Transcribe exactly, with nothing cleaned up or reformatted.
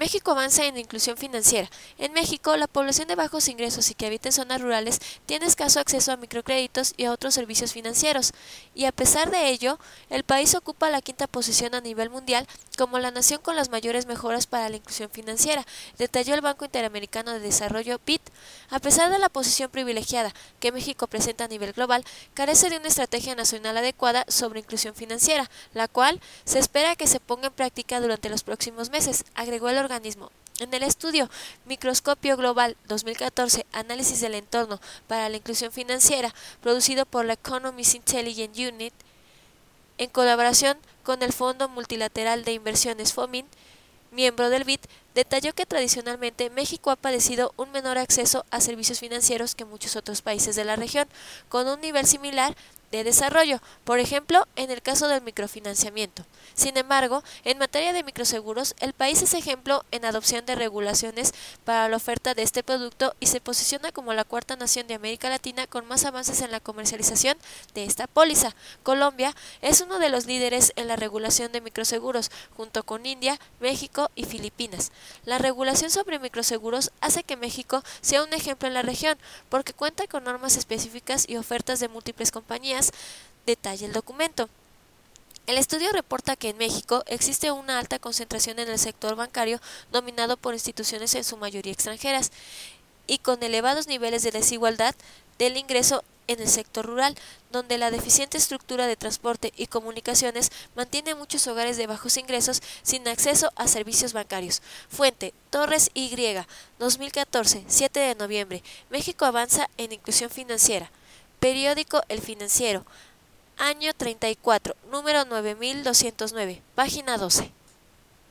México avanza en inclusión financiera. En México, la población de bajos ingresos y que habita en zonas rurales tiene escaso acceso a microcréditos y a otros servicios financieros, y a pesar de ello, el país ocupa la quinta posición a nivel mundial como la nación con las mayores mejoras para la inclusión financiera, detalló el Banco Interamericano de Desarrollo B I D. A pesar de la posición privilegiada que México presenta a nivel global, carece de una estrategia nacional adecuada sobre inclusión financiera, la cual se espera que se ponga en práctica durante los próximos meses, agregó el organismo. En el estudio Microscopio Global dos mil catorce, Análisis del Entorno para la Inclusión Financiera, producido por la Economist Intelligence Unit, en colaboración con el Fondo Multilateral de Inversiones FOMIN, miembro del B I D, detalló que tradicionalmente México ha padecido un menor acceso a servicios financieros que muchos otros países de la región, con un nivel similar de desarrollo, por ejemplo, en el caso del microfinanciamiento. Sin embargo, en materia de microseguros, el país es ejemplo en adopción de regulaciones para la oferta de este producto y se posiciona como la cuarta nación de América Latina con más avances en la comercialización de esta póliza. Colombia es uno de los líderes en la regulación de microseguros, junto con India, México y Filipinas. La regulación sobre microseguros hace que México sea un ejemplo en la región, porque cuenta con normas específicas y ofertas de múltiples compañías, detalla el documento. El estudio reporta que en México existe una alta concentración en el sector bancario dominado por instituciones en su mayoría extranjeras y con elevados niveles de desigualdad del ingreso en el sector rural, donde la deficiente estructura de transporte y comunicaciones mantiene a muchos hogares de bajos ingresos sin acceso a servicios bancarios. Fuente: Torres Y, dos mil catorce, siete de noviembre. México avanza en inclusión financiera. Periódico El Financiero, año treinta y cuatro, número nueve mil doscientos nueve, página doce.